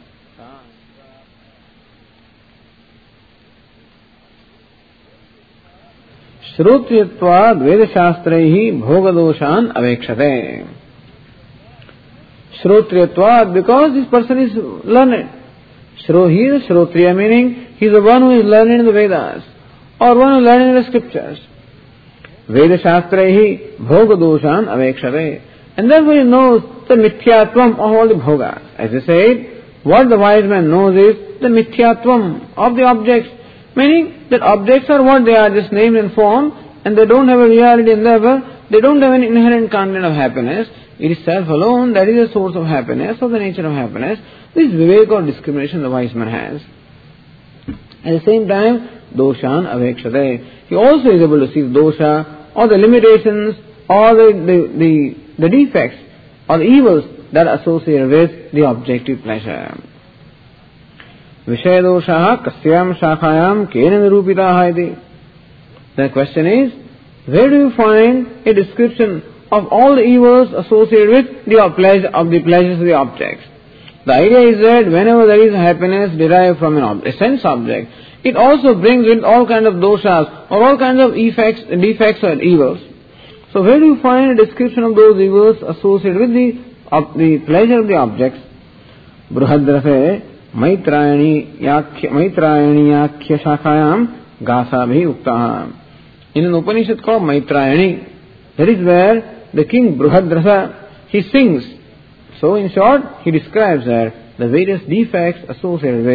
Shrotriyatvad Vedasastraihi Bhogadoshan Avekshate. Shrotriyatvad, because this person is learned. Shro, he is Shrotriya, meaning he is the one who is learned in the Vedas, or one who is learned in the scriptures. Vedasastraihi Bhogadoshan Avekshate. And therefore he knows the mithyatvam of all the bhogas. As I said, what the wise man knows is the mithyatvam of the objects, meaning that objects are what they are, just named and form, and they don't have a reality, and therefore they don't have any inherent content of happiness. It is self alone that is the source of happiness, or the nature of happiness. This viveka or discrimination the wise man has. At the same time, doshan avekshate. He also is able to see the dosha, or the limitations, or the, the, the, the defects, or the evils that are associated with the objective pleasure. Vishayadoshaha kasyam shakhayam kena nirupitaha iti. The question is, where do you find a description of all the evils associated with the pleasure of the pleasures of the objects? The idea is that whenever there is happiness derived from an ob- a sense object, it also brings with all kinds of doshas or all kinds of effects, defects or evils. So where do you find a description of those evils associated with the of the pleasure of the objects? Bruhadrase Maitrayani Yakhya Maitrayani Yakhya Shakhayam Gasabhi Uktaha. In an Upanishad called Maitrayani, that is where the king Bruhadrasa, he sings. So in short, he describes there the various defects associated with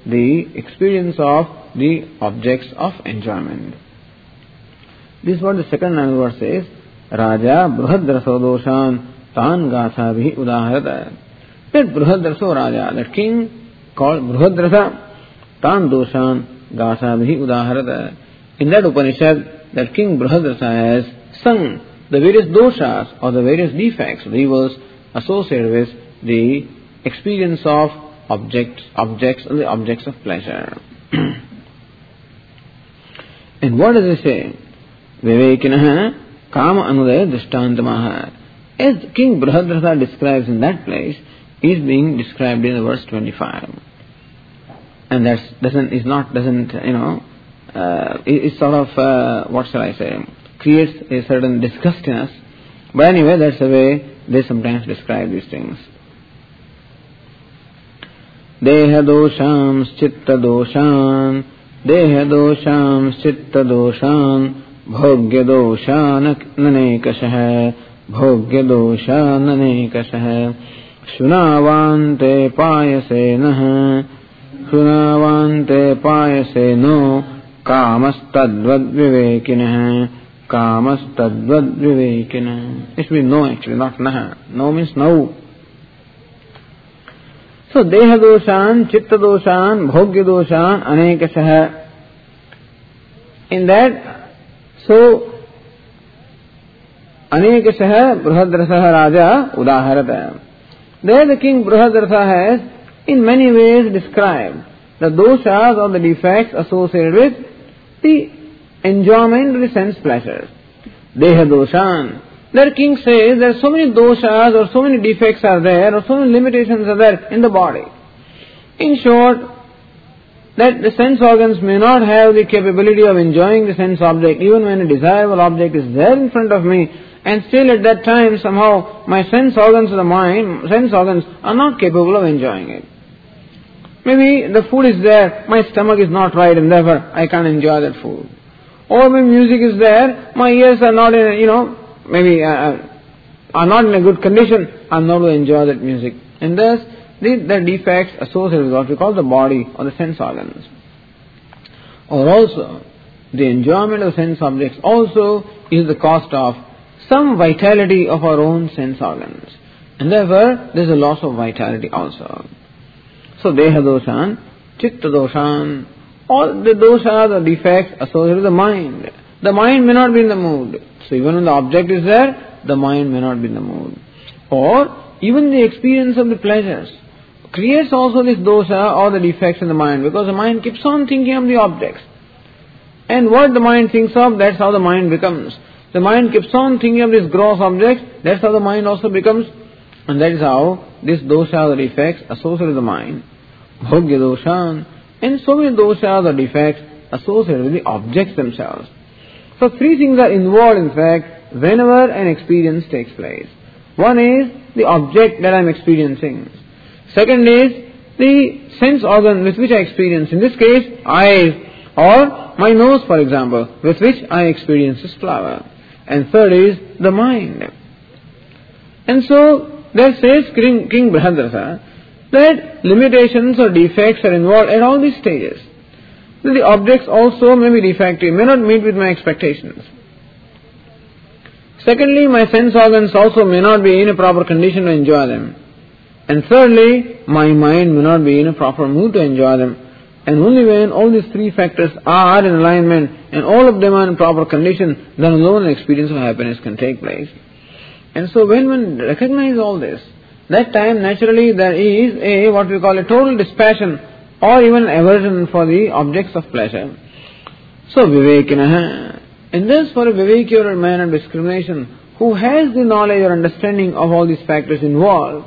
the experience of the objects of enjoyment. This is what the second verse says. Raja Bruhadraso doshan tan gathabhi udaharata. That Bruhadraso Raja, that king called Bruhadrasa, tan doshan gathabhi udaharata. In that Upanishad, that king Bruhadrasa has sung the various doshas or the various defects, the evils associated with the experience of objects, objects and the objects of pleasure. And what does it say? Vivekinaha kama anudaya drishtantamaha. As King Bruhadrasa describes in that place, is being described in the verse twenty-five. And that doesn't, is not, doesn't, you know, uh, it, it's sort of, uh, what shall I say, creates a certain disgust in us. But anyway, that's the way they sometimes describe these things. Deha dosham chitta doshan, deha dosham chitta doshan, bhogya doshan nanekashah, bhogya doshan nanekashah, shunavante payasenah, shunavante payaseno, kamastadvad vivekinah, kamastadvad vivekinah. It means no actually, not naha. No means no. So, deha doshan, chitta doshan, bhogya doshan, anekashah. In that, so, anekashah Bruhadrasa Raja udaharata. There the king Bruhadrasa has in many ways described the doshas or the defects associated with the enjoyment of the sense pleasures. Deha doshan. Their king says there are so many doshas or so many defects are there or so many limitations are there in the body. In short, that the sense organs may not have the capability of enjoying the sense object even when a desirable object is there in front of me, and still at that time somehow my sense organs of the mind, sense organs are not capable of enjoying it. Maybe the food is there, my stomach is not right and therefore I can't enjoy that food. Or maybe music is there, my ears are not in, you know, maybe uh, are not in a good condition, I'm not able to enjoy that music. And thus, the, the defects associated with what we call the body or the sense organs. Or also, the enjoyment of sense objects also is the cost of some vitality of our own sense organs. And therefore, there is a loss of vitality also. So, deha doshan, chitta doshan, all the doshas or defects associated with the mind. The mind may not be in the mood. So even when the object is there, the mind may not be in the mood. Or even the experience of the pleasures creates also this dosha or the defects in the mind, because the mind keeps on thinking of the objects. And what the mind thinks of, that's how the mind becomes. The mind keeps on thinking of this gross object, that's how the mind also becomes. And that is how this dosha or defects associated with the mind. Bhogya doshan. And so many doshas or defects associated with the objects themselves. So three things are involved in fact whenever an experience takes place. One is the object that I am experiencing. Second is the sense organ with which I experience. In this case, eyes or my nose, for example, with which I experience this flower. And third is the mind. And so there says King, King Bruhadrasa that limitations or defects are involved at all these stages. The objects also may be defective, may not meet with my expectations. Secondly, my sense organs also may not be in a proper condition to enjoy them. And thirdly, my mind may not be in a proper mood to enjoy them. And only when all these three factors are in alignment and all of them are in proper condition, then alone an experience of happiness can take place. And so when one recognizes all this, that time naturally there is a what we call a total dispassion or even aversion for the objects of pleasure. So vivekinaha. And thus for a viveki or a man of discrimination who has the knowledge or understanding of all these factors involved,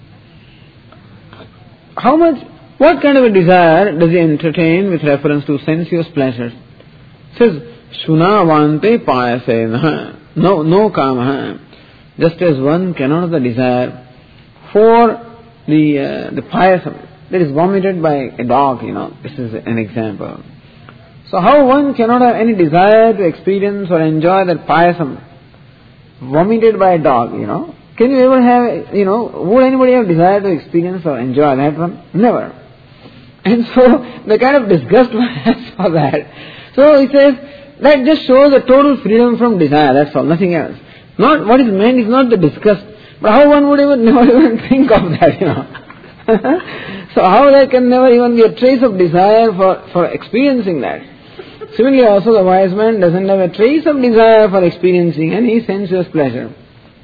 how much, what kind of a desire does he entertain with reference to sensuous pleasures? It says, shunavante payasena. No, no kamaha. Just as one cannot have the desire for the uh, the payasam that is vomited by a dog, you know, this is an example. So how one cannot have any desire to experience or enjoy that payasam vomited by a dog, you know? Can you ever have, you know, would anybody have desire to experience or enjoy that one? Never. And so the kind of disgust one has for that. So he says, that just shows the total freedom from desire, that's all, nothing else. Not what is meant is not the disgust, but how one would even never even think of that, you know. So how there can never even be a trace of desire for, for experiencing that. Similarly also the wise man doesn't have a trace of desire for experiencing any sensuous pleasure.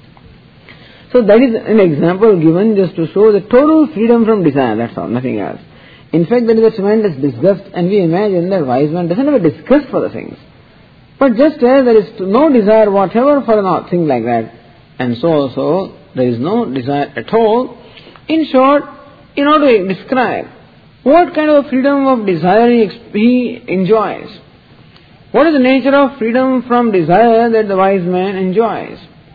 So that is an example given just to show the total freedom from desire, that's all, nothing else. In fact, there is a tremendous disgust, and we imagine that wise man doesn't have a disgust for the things. But just as there is no desire whatever for a thing like that, and so also there is no desire at all, in short, in order to describe what kind of freedom of desire he, he enjoys, what is the nature of freedom from desire that the wise man enjoys?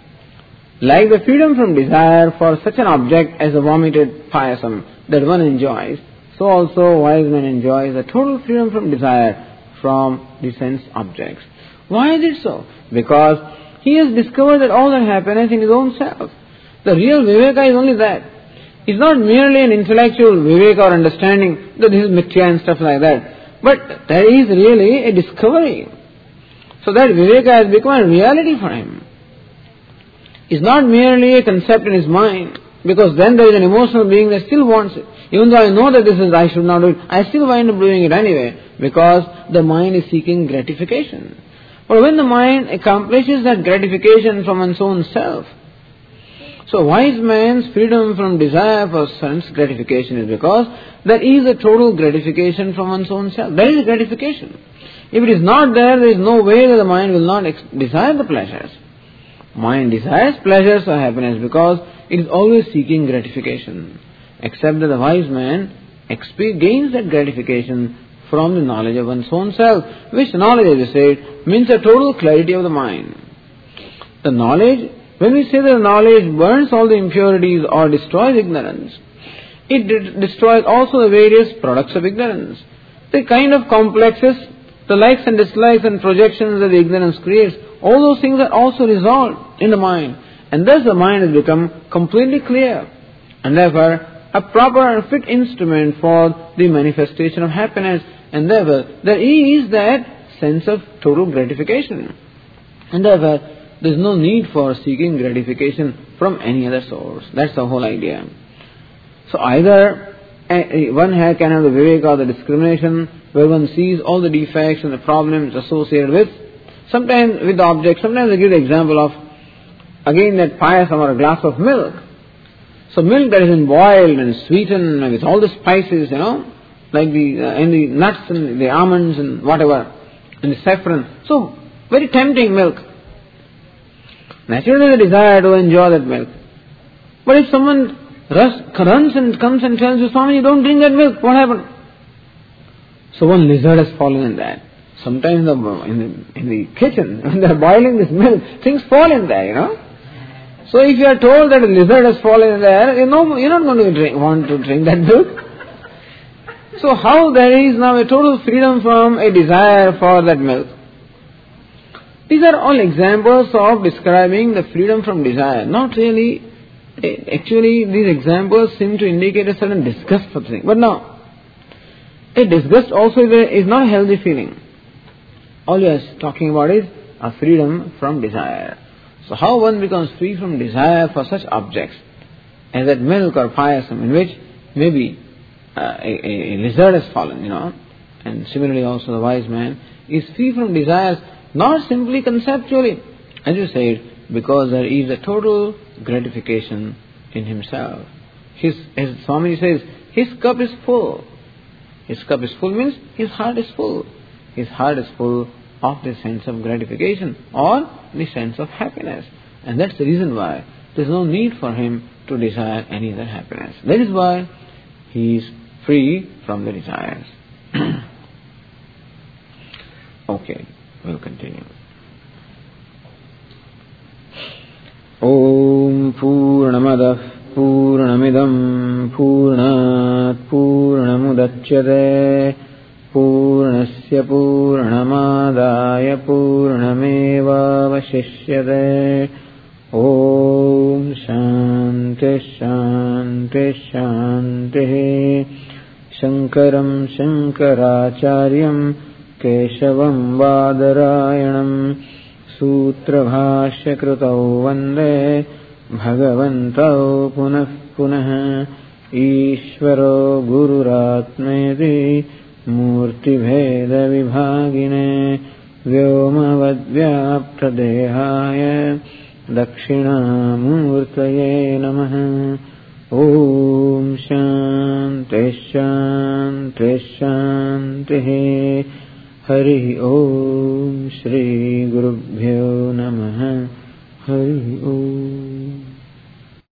Like the freedom from desire for such an object as a vomited payasam that one enjoys, so also a wise man enjoys the total freedom from desire from the sense objects. Why is it so? Because he has discovered that all that happiness in his own self. The real viveka is only that. It's not merely an intellectual viveka or understanding that this is mithya and stuff like that. But there is really a discovery. So that viveka has become a reality for him. It's not merely a concept in his mind, because then there is an emotional being that still wants it. Even though I know that this is, I should not do it, I still wind up doing it anyway, because the mind is seeking gratification. But when the mind accomplishes that gratification from one's own self, so wise man's freedom from desire for sense gratification is because there is a total gratification from one's own self. There is gratification. If it is not there, there is no way that the mind will not ex- desire the pleasures. Mind desires pleasures or happiness because it is always seeking gratification. Except that the wise man exp- gains that gratification from the knowledge of one's own self, which knowledge, as we said, means a total clarity of the mind. The knowledge, when we say that the knowledge burns all the impurities or destroys ignorance, it de- destroys also the various products of ignorance. The kind of complexes, the likes and dislikes and projections that the ignorance creates, all those things are also resolved in the mind. And thus the mind has become completely clear. And therefore, a proper and fit instrument for the manifestation of happiness. And therefore, there is that sense of total gratification. And therefore, there is no need for seeking gratification from any other source. That's the whole idea. So either one can have the viveka or the discrimination, where one sees all the defects and the problems associated with, sometimes with the object. Sometimes I give the example of, again, that payasam or a glass of milk. So milk that has been boiled and sweetened with all the spices, you know, like the uh, and the nuts and the almonds and whatever, and the saffron. So, very tempting milk. Naturally, there's a desire to enjoy that milk. But if someone runs and comes and tells you, Swami, you don't drink that milk, what happened? So one lizard has fallen in that. Sometimes in the, in the, in the kitchen, when they're boiling this milk, things fall in there, you know. So if you are told that a lizard has fallen in there, you know, you're not going to drink, want to drink that milk. So how there is now a total freedom from a desire for that milk? These are all examples of describing the freedom from desire. Not really, actually these examples seem to indicate a certain disgust for the thing. But no, a disgust also is not a healthy feeling. All you are talking about is a freedom from desire. So how one becomes free from desire for such objects as that milk or payasam in which maybe uh, a, a lizard has fallen, you know, and similarly also the wise man is free from desires, not simply conceptually, as you said, because there is a total gratification in himself. His, as Swami says, his cup is full. His cup is full means his heart is full. His heart is full of the sense of gratification or the sense of happiness. And that's the reason why there is no need for him to desire any other happiness. That is why he is free from the desires. Okay, we'll continue. Om Purnamadah Purnamidam Purnat Purnamudachyate Purnasya Purnamadaya Purnameva Vashishyate. Om Shanti Shanti Shanti शङ्करं शङ्कराचार्यं केशवं बादरायणं सूत्रभाष्यकृतौ वन्दे भगवन्तौ पुनः पुनः। ईश्वरो गुरुरात्मेति मूर्तिभेदविभागिने व्योमवद्व्याप्तदेहाय दक्षिणामूर्तये नमः। ॐ शान्ति शान्ति शान्तिः। हरिः ॐ श्रीगुरुभ्यो नमः। हरिः ॐ।